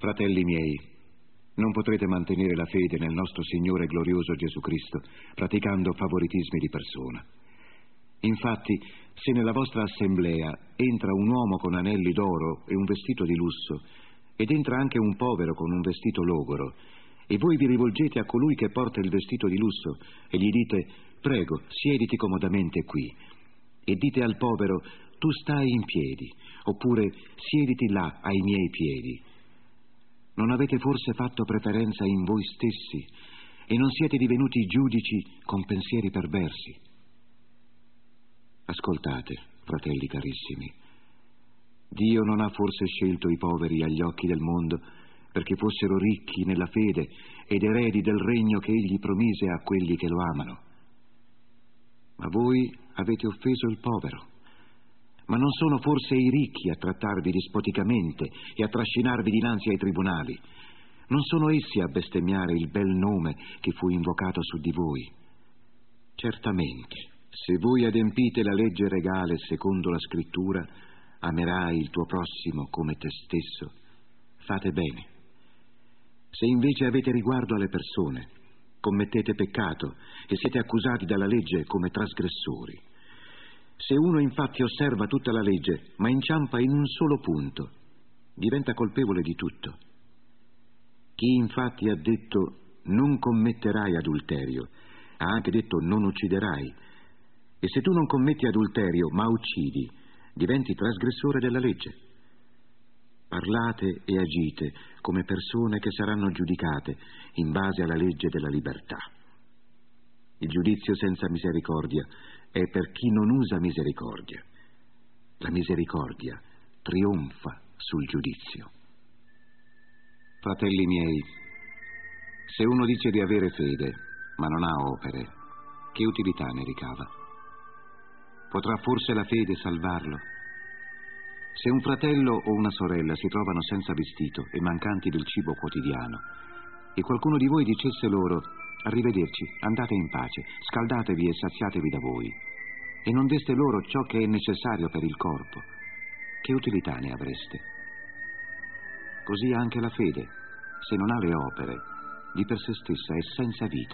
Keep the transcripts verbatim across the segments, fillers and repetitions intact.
Fratelli miei, non potrete mantenere la fede nel nostro Signore glorioso Gesù Cristo praticando favoritismi di persona. Infatti, se nella vostra assemblea entra un uomo con anelli d'oro e un vestito di lusso, ed entra anche un povero con un vestito logoro, e voi vi rivolgete a colui che porta il vestito di lusso e gli dite: prego, siediti comodamente qui, e dite al povero: tu stai in piedi, oppure siediti là ai miei piedi, non avete forse fatto preferenza in voi stessi e non siete divenuti giudici con pensieri perversi? Ascoltate, fratelli carissimi, Dio non ha forse scelto i poveri agli occhi del mondo perché fossero ricchi nella fede ed eredi del regno che Egli promise a quelli che lo amano? Ma voi avete offeso il povero. Ma non sono forse i ricchi a trattarvi dispoticamente e a trascinarvi dinanzi ai tribunali? Non sono essi a bestemmiare il bel nome che fu invocato su di voi? Certamente, se voi adempite la legge regale secondo la scrittura, amerai il tuo prossimo come te stesso, fate bene. Se invece avete riguardo alle persone, commettete peccato e siete accusati dalla legge come trasgressori. Se uno infatti osserva tutta la legge, ma inciampa in un solo punto, diventa colpevole di tutto. Chi infatti ha detto non commetterai adulterio, ha anche detto non ucciderai. E se tu non commetti adulterio, ma uccidi, diventi trasgressore della legge. Parlate e agite come persone che saranno giudicate in base alla legge della libertà. Il giudizio senza misericordia è per chi non usa misericordia. La misericordia trionfa sul giudizio. Fratelli miei, se uno dice di avere fede, ma non ha opere, che utilità ne ricava? Potrà forse la fede salvarlo? Se un fratello o una sorella si trovano senza vestito e mancanti del cibo quotidiano, e qualcuno di voi dicesse loro: arrivederci, andate in pace, scaldatevi e saziatevi da voi, e non deste loro ciò che è necessario per il corpo, che utilità ne avreste? Così anche la fede, se non ha le opere, di per sé stessa è senza vita.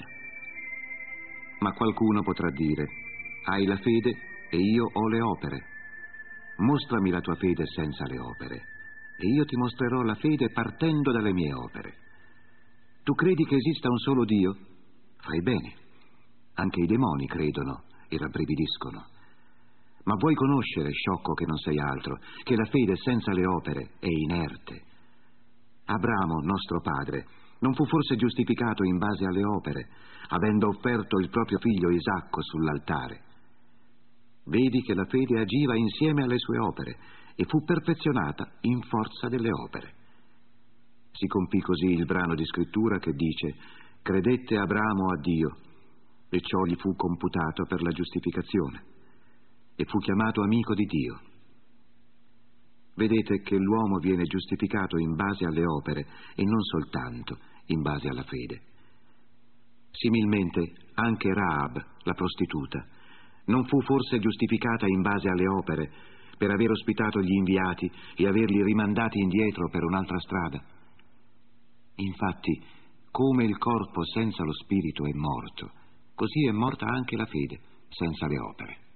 Ma qualcuno potrà dire: hai la fede e io ho le opere. Mostrami la tua fede senza le opere, e io ti mostrerò la fede partendo dalle mie opere. Tu credi che esista un solo Dio? Fai bene. Anche i demoni credono e rabbrividiscono. Ma vuoi conoscere, sciocco che non sei altro, che la fede senza le opere è inerte? Abramo, nostro padre, non fu forse giustificato in base alle opere, avendo offerto il proprio figlio Isacco sull'altare? Vedi che la fede agiva insieme alle sue opere e fu perfezionata in forza delle opere. Si compì così il brano di scrittura che dice: credette Abramo a Dio, e ciò gli fu computato per la giustificazione, e fu chiamato amico di Dio. Vedete che l'uomo viene giustificato in base alle opere e non soltanto in base alla fede. Similmente anche Rahab, la prostituta, non fu forse giustificata in base alle opere per aver ospitato gli inviati e averli rimandati indietro per un'altra strada? Infatti, come il corpo senza lo spirito è morto, così è morta anche la fede senza le opere.